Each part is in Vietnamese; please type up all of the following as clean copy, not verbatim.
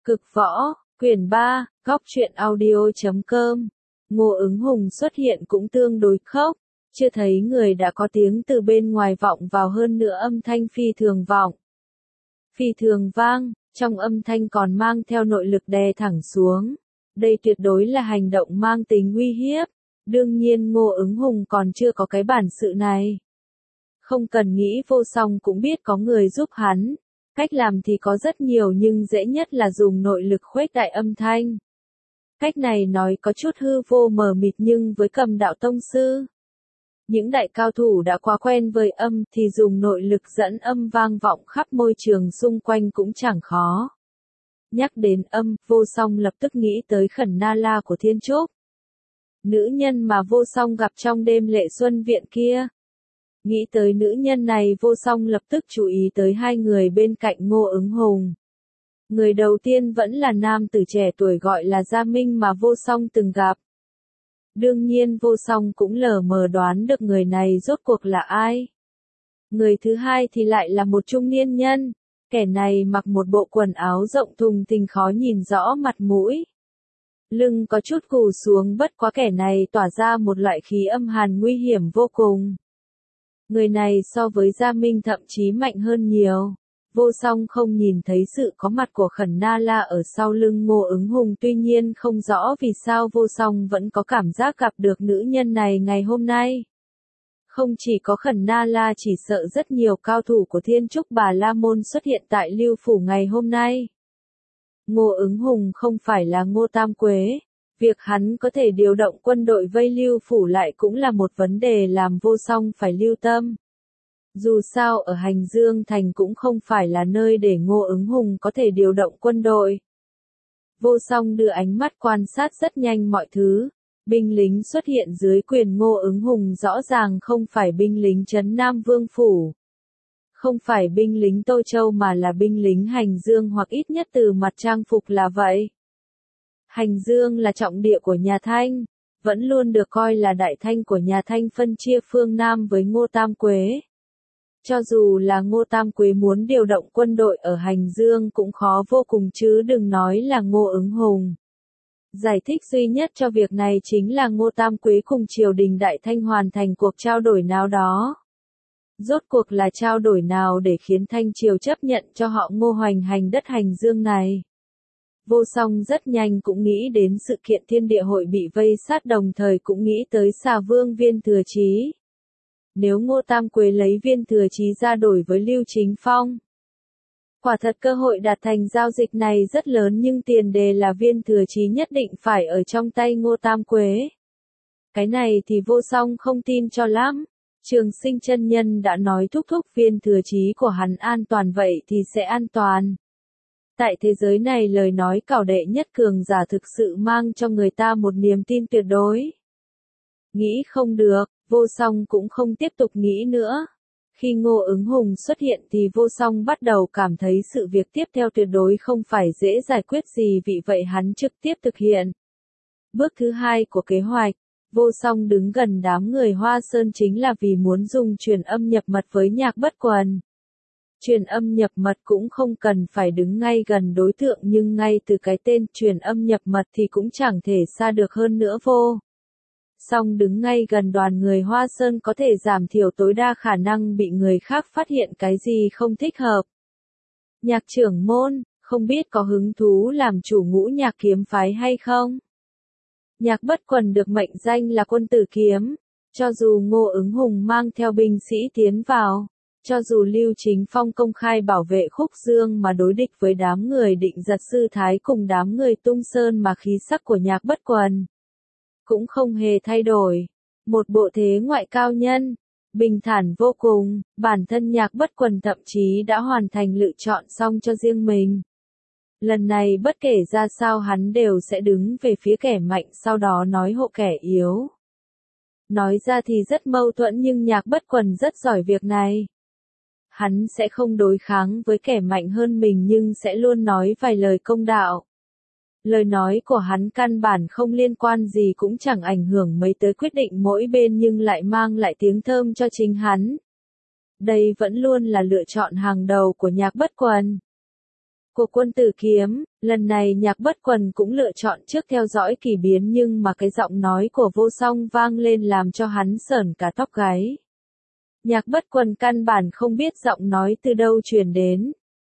Cực võ, quyển 3, góc truyện audio.com. Ngô Ứng Hùng xuất hiện cũng tương đối khốc, chưa thấy người đã có tiếng từ bên ngoài vọng vào, hơn nữa âm thanh phi thường vọng. Phi thường vang, trong âm thanh còn mang theo nội lực đè thẳng xuống. Đây tuyệt đối là hành động mang tính uy hiếp. Đương nhiên Ngô Ứng Hùng còn chưa có cái bản sự này. Không cần nghĩ, Vô Song cũng biết có người giúp hắn. Cách làm thì có rất nhiều nhưng dễ nhất là dùng nội lực khuếch đại âm thanh. Cách này nói có chút hư vô mờ mịt nhưng với Cầm Đạo tông sư, những đại cao thủ đã quá quen với âm thì dùng nội lực dẫn âm vang vọng khắp môi trường xung quanh cũng chẳng khó. Nhắc đến âm, Vô Song lập tức nghĩ tới Khẩn Na La của Thiên Trúc. Nữ nhân mà Vô Song gặp trong đêm Lệ Xuân Viện kia. Nghĩ tới nữ nhân này, Vô Song lập tức chú ý tới hai người bên cạnh Ngô Ứng Hùng. Người đầu tiên vẫn là nam tử trẻ tuổi gọi là Gia Minh mà Vô Song từng gặp. Đương nhiên Vô Song cũng lờ mờ đoán được người này rốt cuộc là ai. Người thứ hai thì lại là một trung niên nhân. Kẻ này mặc một bộ quần áo rộng thùng thình khó nhìn rõ mặt mũi. Lưng có chút gù xuống, bất quá kẻ này tỏa ra một loại khí âm hàn nguy hiểm vô cùng. Người này so với Gia Minh thậm chí mạnh hơn nhiều. Vô Song không nhìn thấy sự có mặt của Khẩn Na La ở sau lưng Ngô Ứng Hùng, tuy nhiên không rõ vì sao Vô Song vẫn có cảm giác gặp được nữ nhân này ngày hôm nay. Không chỉ có Khẩn Na La, chỉ sợ rất nhiều cao thủ của Thiên Trúc Bà La Môn xuất hiện tại Lưu Phủ ngày hôm nay. Ngô Ứng Hùng không phải là Ngô Tam Quế. Việc hắn có thể điều động quân đội vây Lưu Phủ lại cũng là một vấn đề làm Vô Song phải lưu tâm. Dù sao ở Hành Dương Thành cũng không phải là nơi để Ngô Ứng Hùng có thể điều động quân đội. Vô Song đưa ánh mắt quan sát rất nhanh mọi thứ. Binh lính xuất hiện dưới quyền Ngô Ứng Hùng rõ ràng không phải binh lính trấn Nam Vương Phủ. Không phải binh lính Tô Châu mà là binh lính Hành Dương, hoặc ít nhất từ mặt trang phục là vậy. Hành Dương là trọng địa của nhà Thanh, vẫn luôn được coi là đại thanh của nhà Thanh, phân chia phương Nam với Ngô Tam Quế. Cho dù là Ngô Tam Quế muốn điều động quân đội ở Hành Dương cũng khó vô cùng chứ đừng nói là Ngô Ứng Hùng. Giải thích duy nhất cho việc này chính là Ngô Tam Quế cùng triều đình Đại Thanh hoàn thành cuộc trao đổi nào đó. Rốt cuộc là trao đổi nào để khiến Thanh triều chấp nhận cho họ Ngô hoành hành đất Hành Dương này? Vô Song rất nhanh cũng nghĩ đến sự kiện Thiên Địa Hội bị vây sát, đồng thời cũng nghĩ tới Xà Vương Viên Thừa Chí. Nếu Ngô Tam Quế lấy Viên Thừa Chí ra đổi với Lưu Chính Phong, quả thật cơ hội đạt thành giao dịch này rất lớn, nhưng tiền đề là Viên Thừa Chí nhất định phải ở trong tay Ngô Tam Quế. Cái này thì Vô Song không tin cho lắm. Trường Sinh chân nhân đã nói thúc Viên Thừa Chí của hắn an toàn vậy thì sẽ an toàn. Tại thế giới này lời nói cảo đệ nhất cường giả thực sự mang cho người ta một niềm tin tuyệt đối. Nghĩ không được, Vô Song cũng không tiếp tục nghĩ nữa. Khi Ngô Ứng Hùng xuất hiện thì Vô Song bắt đầu cảm thấy sự việc tiếp theo tuyệt đối không phải dễ giải quyết gì, vì vậy hắn trực tiếp thực hiện bước thứ hai của kế hoạch. Vô Song đứng gần đám người Hoa Sơn chính là vì muốn dùng truyền âm nhập mật với Nhạc Bất Quần. Truyền âm nhập mật cũng không cần phải đứng ngay gần đối tượng, nhưng ngay từ cái tên truyền âm nhập mật thì cũng chẳng thể xa được hơn nữa. Vô Song đứng ngay gần đoàn người Hoa Sơn có thể giảm thiểu tối đa khả năng bị người khác phát hiện cái gì không thích hợp. Nhạc trưởng môn, không biết có hứng thú làm chủ Ngũ Nhạc kiếm phái hay không? Nhạc Bất Quần được mệnh danh là quân tử kiếm. Cho dù Ngô Ứng Hùng mang theo binh sĩ tiến vào, cho dù Lưu Chính Phong công khai bảo vệ Khúc Dương mà đối địch với đám người Định Giật Sư Thái cùng đám người Tung Sơn, mà khí sắc của Nhạc Bất Quần cũng không hề thay đổi. Một bộ thế ngoại cao nhân, bình thản vô cùng, bản thân Nhạc Bất Quần thậm chí đã hoàn thành lựa chọn xong cho riêng mình. Lần này bất kể ra sao hắn đều sẽ đứng về phía kẻ mạnh, sau đó nói hộ kẻ yếu. Nói ra thì rất mâu thuẫn nhưng Nhạc Bất Quần rất giỏi việc này. Hắn sẽ không đối kháng với kẻ mạnh hơn mình nhưng sẽ luôn nói vài lời công đạo. Lời nói của hắn căn bản không liên quan gì, cũng chẳng ảnh hưởng mấy tới quyết định mỗi bên, nhưng lại mang lại tiếng thơm cho chính hắn. Đây vẫn luôn là lựa chọn hàng đầu của Nhạc Bất Quần. Của quân tử kiếm, Lần này Nhạc Bất Quần cũng lựa chọn trước theo dõi kỳ biến, nhưng mà cái giọng nói của Vô Song vang lên làm cho hắn sởn cả tóc gáy. Nhạc Bất Quần căn bản không biết giọng nói từ đâu truyền đến.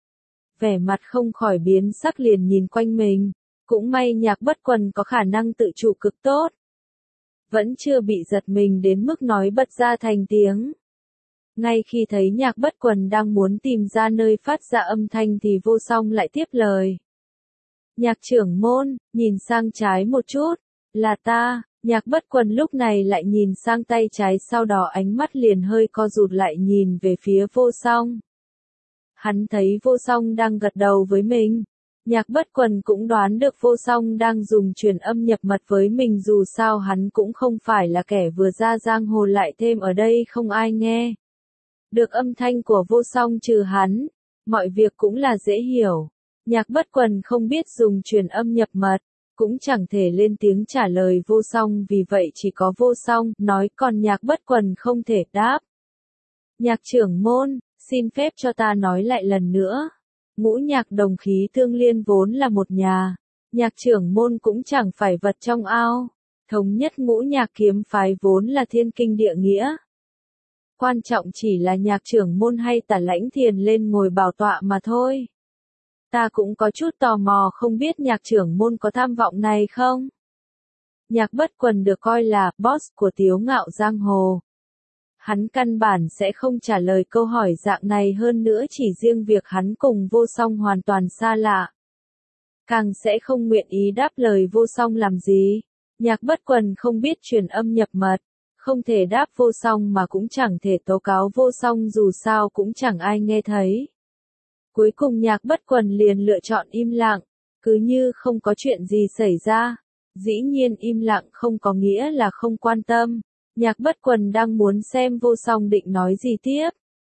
Vẻ mặt không khỏi biến sắc, liền nhìn quanh mình. Cũng may Nhạc Bất Quần có khả năng tự chủ cực tốt. Vẫn chưa bị giật mình đến mức nói bật ra thành tiếng. Ngay khi thấy Nhạc Bất Quần đang muốn tìm ra nơi phát ra âm thanh thì Vô Song lại tiếp lời. Nhạc trưởng môn, nhìn sang trái một chút. Là ta. Nhạc Bất Quần lúc này lại nhìn sang tay trái, sau đó ánh mắt liền hơi co rụt lại nhìn về phía Vô Song. Hắn thấy Vô Song đang gật đầu với mình. Nhạc Bất Quần cũng đoán được Vô Song đang dùng truyền âm nhập mật với mình, dù sao hắn cũng không phải là kẻ vừa ra giang hồ, lại thêm ở đây không ai nghe được âm thanh của Vô Song trừ hắn. Mọi việc cũng là dễ hiểu. Nhạc Bất Quần không biết dùng truyền âm nhập mật, cũng chẳng thể lên tiếng trả lời Vô Song, vì vậy chỉ có Vô Song nói, còn Nhạc Bất Quần không thể đáp. Nhạc trưởng môn, xin phép cho ta nói lại lần nữa. Ngũ nhạc đồng khí tương liên vốn là một nhà. Nhạc trưởng môn cũng chẳng phải vật trong ao. Thống nhất ngũ nhạc kiếm phái vốn là thiên kinh địa nghĩa. Quan trọng chỉ là nhạc trưởng môn hay Tả Lãnh Thiền lên ngồi bảo tọa mà thôi. Ta cũng có chút tò mò, không biết nhạc trưởng môn có tham vọng này không? Nhạc Bất Quần được coi là boss của Tiếu Ngạo giang hồ. Hắn căn bản sẽ không trả lời câu hỏi dạng này, hơn nữa chỉ riêng việc hắn cùng Vô Song hoàn toàn xa lạ. Càng sẽ không nguyện ý đáp lời Vô Song làm gì. Nhạc Bất Quần không biết truyền âm nhập mật, không thể đáp Vô Song mà cũng chẳng thể tố cáo Vô Song, dù sao cũng chẳng ai nghe thấy. Cuối cùng Nhạc Bất Quần liền lựa chọn im lặng, cứ như không có chuyện gì xảy ra. Dĩ nhiên im lặng không có nghĩa là không quan tâm. Nhạc Bất Quần đang muốn xem Vô Song định nói gì tiếp.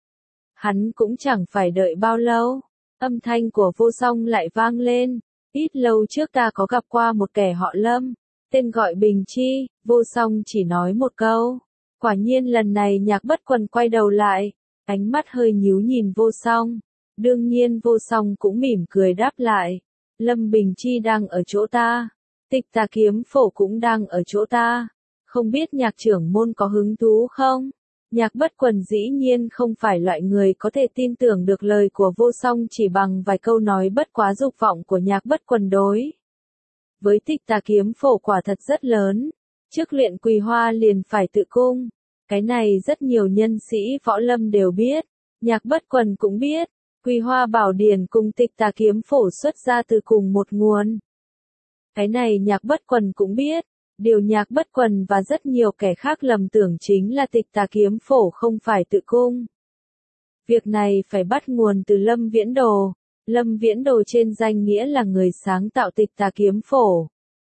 Hắn cũng chẳng phải đợi bao lâu, âm thanh của Vô Song lại vang lên. Ít lâu trước ta có gặp qua một kẻ họ Lâm, tên gọi Bình Chi. Vô Song chỉ nói một câu. Quả nhiên lần này Nhạc Bất Quần quay đầu lại, ánh mắt hơi nhíu nhìn Vô Song. Đương nhiên Vô Song cũng mỉm cười đáp lại. Lâm Bình Chi đang ở chỗ ta. Tịch Tà Kiếm Phổ cũng đang ở chỗ ta. Không biết nhạc trưởng môn có hứng thú không? Nhạc Bất Quần dĩ nhiên không phải loại người có thể tin tưởng được lời của Vô Song chỉ bằng vài câu nói, bất quá dục vọng của Nhạc Bất Quần đối với Tịch Tà Kiếm Phổ quả thật rất lớn. Trước luyện Quỳ Hoa liền phải tự cung. Cái này rất nhiều nhân sĩ võ lâm đều biết. Nhạc Bất Quần cũng biết. Quỳ Hoa Bảo Điển cùng Tịch Tà Kiếm Phổ xuất ra từ cùng một nguồn. Cái này Nhạc Bất Quần cũng biết. Điều Nhạc Bất Quần và rất nhiều kẻ khác lầm tưởng chính là Tịch Tà Kiếm Phổ không phải tự cung. Việc này phải bắt nguồn từ Lâm Viễn Đồ. Lâm Viễn Đồ trên danh nghĩa là người sáng tạo Tịch Tà Kiếm Phổ.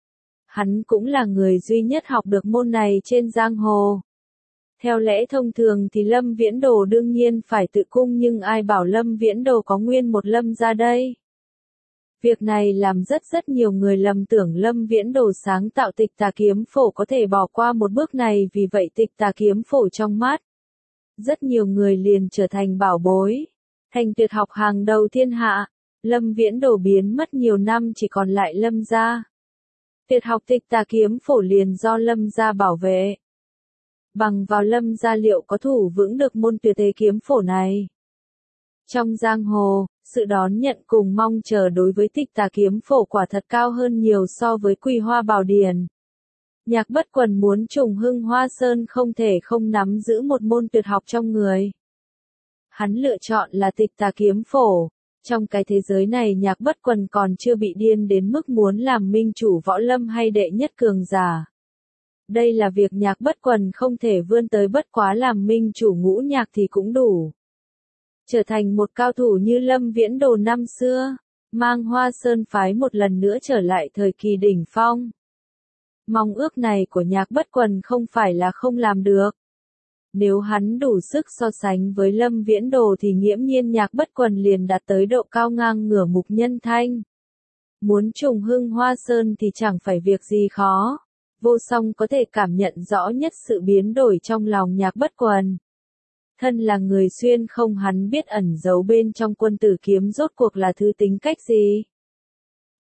Hắn cũng là người duy nhất học được môn này trên giang hồ. Theo lẽ thông thường thì Lâm Viễn Đồ đương nhiên phải tự cung, nhưng ai bảo Lâm Viễn Đồ có nguyên một Lâm ra đây. Việc này làm rất nhiều người lầm tưởng Lâm Viễn Đồ sáng tạo Tịch Tà Kiếm Phổ có thể bỏ qua một bước này, vì vậy Tịch Tà Kiếm Phổ trong mắt rất nhiều người liền trở thành bảo bối, thành tuyệt học hàng đầu thiên hạ. Lâm Viễn Đồ biến mất nhiều năm, chỉ còn lại Lâm gia. Tuyệt học Tịch Tà Kiếm Phổ liền do Lâm gia bảo vệ. Bằng vào Lâm gia liệu có thủ vững được môn tuyệt thế kiếm phổ này? Trong giang hồ, sự đón nhận cùng mong chờ đối với Tịch Tà Kiếm Phổ quả thật cao hơn nhiều so với Quỳ Hoa Bảo Điển. Nhạc Bất Quần muốn trùng hưng Hoa Sơn không thể không nắm giữ một môn tuyệt học trong người. Hắn lựa chọn là Tịch Tà Kiếm Phổ. Trong cái thế giới này Nhạc Bất Quần còn chưa bị điên đến mức muốn làm minh chủ võ lâm hay đệ nhất cường giả. Đây là việc Nhạc Bất Quần không thể vươn tới, bất quá làm minh chủ ngũ nhạc thì cũng đủ. Trở thành một cao thủ như Lâm Viễn Đồ năm xưa, mang Hoa Sơn phái một lần nữa trở lại thời kỳ đỉnh phong. Mong ước này của Nhạc Bất Quần không phải là không làm được. Nếu hắn đủ sức so sánh với Lâm Viễn Đồ thì nghiễm nhiên Nhạc Bất Quần liền đạt tới độ cao ngang ngửa Mục Nhân Thanh. Muốn trùng hưng Hoa Sơn thì chẳng phải việc gì khó. Vô Song có thể cảm nhận rõ nhất sự biến đổi trong lòng Nhạc Bất Quần. Thân là người xuyên không, hắn biết ẩn giấu bên trong Quân Tử Kiếm rốt cuộc là thứ tính cách gì.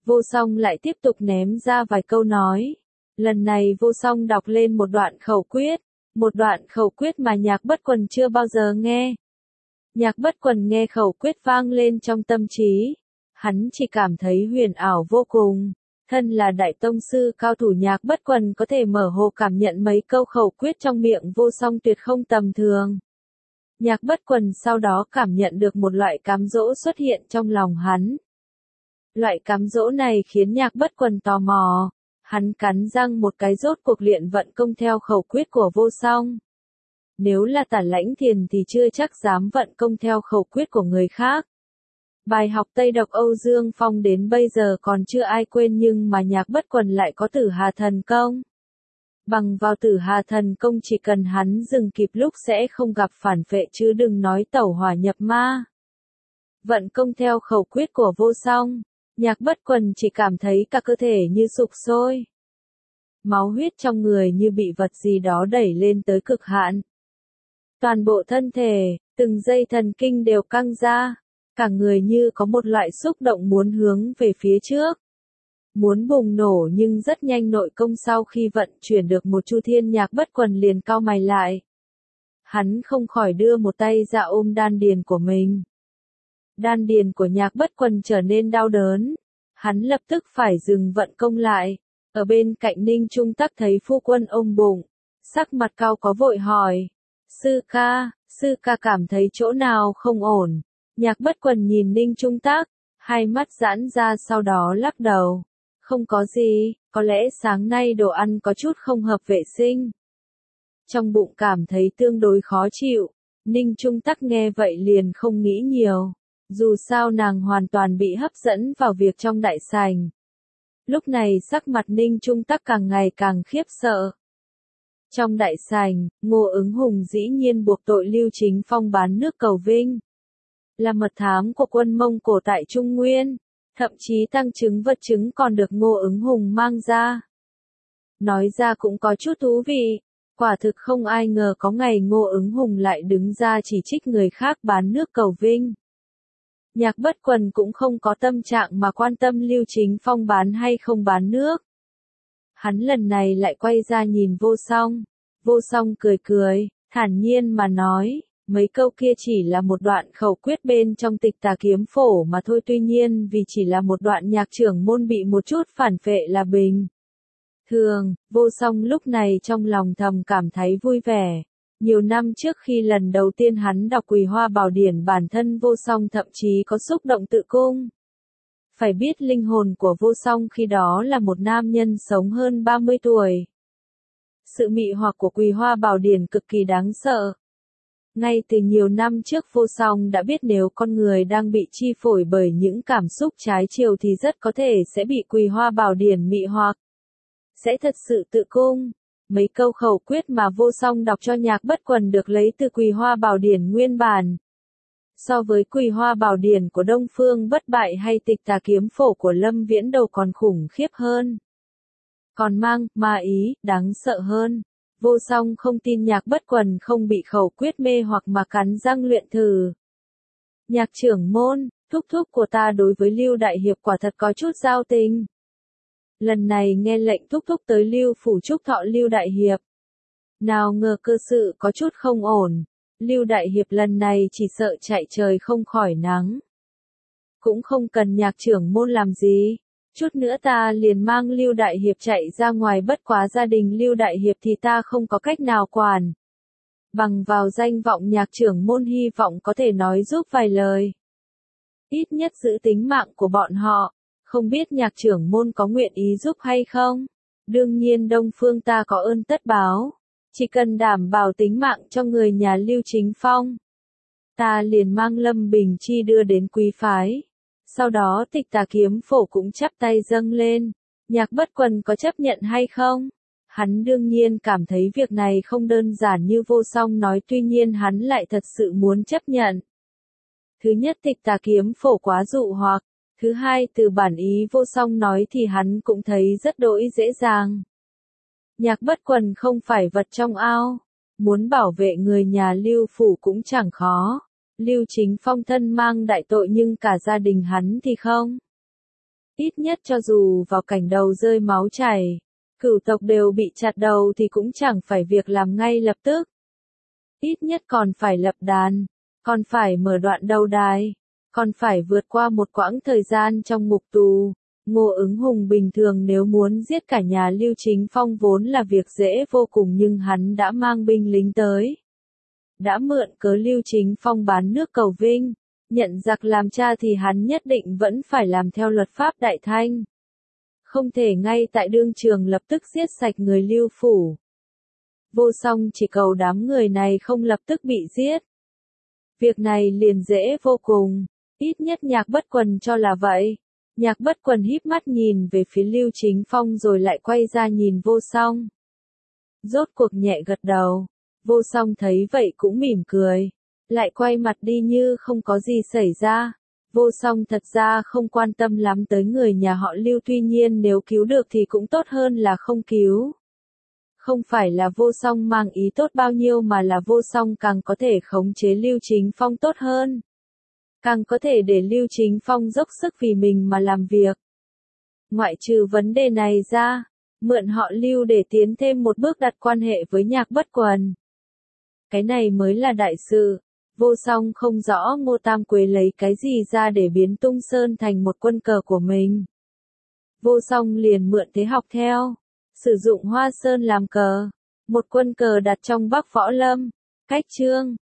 Vô Song lại tiếp tục ném ra vài câu nói. Lần này Vô Song đọc lên một đoạn khẩu quyết. Một đoạn khẩu quyết mà Nhạc Bất Quần chưa bao giờ nghe. Nhạc Bất Quần nghe khẩu quyết vang lên trong tâm trí. Hắn chỉ cảm thấy huyền ảo vô cùng. Thân là đại tông sư cao thủ Nhạc Bất Quần có thể mở hồ cảm nhận mấy câu khẩu quyết trong miệng Vô Song tuyệt không tầm thường. Nhạc Bất Quần sau đó cảm nhận được một loại cám dỗ xuất hiện trong lòng hắn. Loại cám dỗ này khiến Nhạc Bất Quần tò mò. Hắn cắn răng một cái rốt cuộc luyện vận công theo khẩu quyết của Vô Song. Nếu là Tả Lãnh Thiền thì chưa chắc dám vận công theo khẩu quyết của người khác. Bài học Tây Độc Âu Dương Phong đến bây giờ còn chưa ai quên, nhưng mà Nhạc Bất Quần lại có Tử Hà Thần Công. Bằng vào Tử Hà Thần Công chỉ cần hắn dừng kịp lúc sẽ không gặp phản phệ, chứ đừng nói tẩu hỏa nhập ma. Vận công theo khẩu quyết của Vô Song, Nhạc Bất Quần chỉ cảm thấy cả cơ thể như sục sôi. Máu huyết trong người như bị vật gì đó đẩy lên tới cực hạn. Toàn bộ thân thể, từng dây thần kinh đều căng ra. Cả người như có một loại xúc động muốn hướng về phía trước. Muốn bùng nổ, nhưng rất nhanh nội công sau khi vận chuyển được một chu thiên, Nhạc Bất Quần liền cau mày lại. Hắn không khỏi đưa một tay ra ôm đan điền của mình. Đan điền của Nhạc Bất Quần trở nên đau đớn. Hắn lập tức phải dừng vận công lại. Ở bên cạnh Ninh Trung Tắc thấy phu quân ôm bụng. Sắc mặt cau có vội hỏi. Sư ca cảm thấy chỗ nào không ổn. Nhạc Bất Quần nhìn Ninh Trung Tắc, hai mắt giãn ra sau đó lắc đầu. Không có gì, có lẽ sáng nay đồ ăn có chút không hợp vệ sinh. Trong bụng cảm thấy tương đối khó chịu. Ninh Trung Tắc nghe vậy liền không nghĩ nhiều. Dù sao nàng hoàn toàn bị hấp dẫn vào việc trong đại sảnh. Lúc này sắc mặt Ninh Trung Tắc càng ngày càng khiếp sợ. Trong đại sảnh, Ngô Ứng Hùng dĩ nhiên buộc tội Lưu Chính Phong bán nước cầu vinh. Là mật thám của quân Mông Cổ tại Trung Nguyên, thậm chí tăng chứng vật chứng còn được Ngô Ứng Hùng mang ra. Nói ra cũng có chút thú vị, quả thực không ai ngờ có ngày Ngô Ứng Hùng lại đứng ra chỉ trích người khác bán nước cầu vinh. Nhạc Bất Quần cũng không có tâm trạng mà quan tâm Lưu Chính Phong bán hay không bán nước. Hắn lần này lại quay ra nhìn Vô Song. Vô Song cười, thản nhiên mà nói. Mấy câu kia chỉ là một đoạn khẩu quyết bên trong Tịch Tà Kiếm Phổ mà thôi, tuy nhiên vì chỉ là một đoạn Nhạc trưởng môn bị một chút phản phệ là bình thường. Vô Song lúc này trong lòng thầm cảm thấy vui vẻ. Nhiều năm trước khi lần đầu tiên hắn đọc Quỳ Hoa Bảo Điển, bản thân Vô Song thậm chí có xúc động tự cung. Phải biết linh hồn của Vô Song khi đó là một nam nhân sống hơn 30 tuổi. Sự mị hoặc của Quỳ Hoa Bảo Điển cực kỳ đáng sợ. Ngay từ nhiều năm trước Vô Song đã biết nếu con người đang bị chi phối bởi những cảm xúc trái chiều thì rất có thể sẽ bị Quỳ Hoa Bảo Điển mị hoặc. Sẽ thật sự tự cung. Mấy câu khẩu quyết mà Vô Song đọc cho Nhạc Bất Quần được lấy từ Quỳ Hoa Bảo Điển nguyên bản. So với Quỳ Hoa Bảo Điển của Đông Phương Bất Bại hay Tịch Tà Kiếm Phổ của Lâm Viễn Đầu còn khủng khiếp hơn. Còn mang ma ý, đáng sợ hơn. Vô Song không tin Nhạc Bất Quần không bị khẩu quyết mê hoặc mà cắn răng luyện thử. Nhạc trưởng môn, thúc thúc của ta đối với Lưu Đại Hiệp quả thật có chút giao tình. Lần này nghe lệnh thúc thúc tới Lưu phủ chúc thọ Lưu Đại Hiệp. Nào ngờ cơ sự có chút không ổn. Lưu Đại Hiệp lần này chỉ sợ chạy trời không khỏi nắng. Cũng không cần Nhạc trưởng môn làm gì. Chút nữa ta liền mang Lưu Đại Hiệp chạy ra ngoài, bất quá gia đình Lưu Đại Hiệp thì ta không có cách nào quản. Bằng vào danh vọng Nhạc trưởng môn hy vọng có thể nói giúp vài lời. Ít nhất giữ tính mạng của bọn họ. Không biết Nhạc trưởng môn có nguyện ý giúp hay không? Đương nhiên Đông Phương ta có ơn tất báo. Chỉ cần đảm bảo tính mạng cho người nhà Lưu Chính Phong. Ta liền mang Lâm Bình Chi đưa đến quý phái. Sau đó Tịch Tà Kiếm Phổ cũng chắp tay dâng lên. Nhạc Bất Quần có chấp nhận hay không? Hắn đương nhiên cảm thấy việc này không đơn giản như Vô Song nói, tuy nhiên hắn lại thật sự muốn chấp nhận. Thứ nhất, Tịch Tà Kiếm Phổ quá dụ hoặc. Thứ hai, từ bản ý Vô Song nói thì hắn cũng thấy rất đỗi dễ dàng. Nhạc Bất Quần không phải vật trong ao. Muốn bảo vệ người nhà Lưu phủ cũng chẳng khó. Lưu Chính Phong thân mang đại tội nhưng cả gia đình hắn thì không. Ít nhất cho dù vào cảnh đầu rơi máu chảy, cửu tộc đều bị chặt đầu thì cũng chẳng phải việc làm ngay lập tức. Ít nhất còn phải lập đàn, còn phải mở đoạn đầu đài, còn phải vượt qua một quãng thời gian trong ngục tù. Ngô Ứng Hùng bình thường nếu muốn giết cả nhà Lưu Chính Phong vốn là việc dễ vô cùng, nhưng hắn đã mang binh lính tới. Đã mượn cớ Lưu Chính Phong bán nước cầu vinh, nhận giặc làm cha thì hắn nhất định vẫn phải làm theo luật pháp Đại Thanh. Không thể ngay tại đương trường lập tức giết sạch người Lưu phủ. Vô Song chỉ cầu đám người này không lập tức bị giết. Việc này liền dễ vô cùng, ít nhất Nhạc Bất Quần cho là vậy. Nhạc Bất Quần híp mắt nhìn về phía Lưu Chính Phong rồi lại quay ra nhìn Vô Song. Rốt cuộc nhẹ gật đầu, Vô Song thấy vậy cũng mỉm cười, lại quay mặt đi như không có gì xảy ra. Vô Song thật ra không quan tâm lắm tới người nhà họ Lưu, tuy nhiên nếu cứu được thì cũng tốt hơn là không cứu. Không phải là Vô Song mang ý tốt bao nhiêu mà là Vô Song càng có thể khống chế Lưu Chính Phong tốt hơn. Càng có thể để Lưu Chính Phong dốc sức vì mình mà làm việc. Ngoại trừ vấn đề này ra, mượn họ Lưu để tiến thêm một bước đặt quan hệ với Nhạc Bất Quần. Cái này mới là đại sự. Vô Song không rõ Ngô Tam Quế lấy cái gì ra để biến Tung Sơn thành một quân cờ của mình. Vô Song liền mượn thế học theo, sử dụng Hoa Sơn làm cờ, một quân cờ đặt trong Bắc Võ Lâm, cách chương.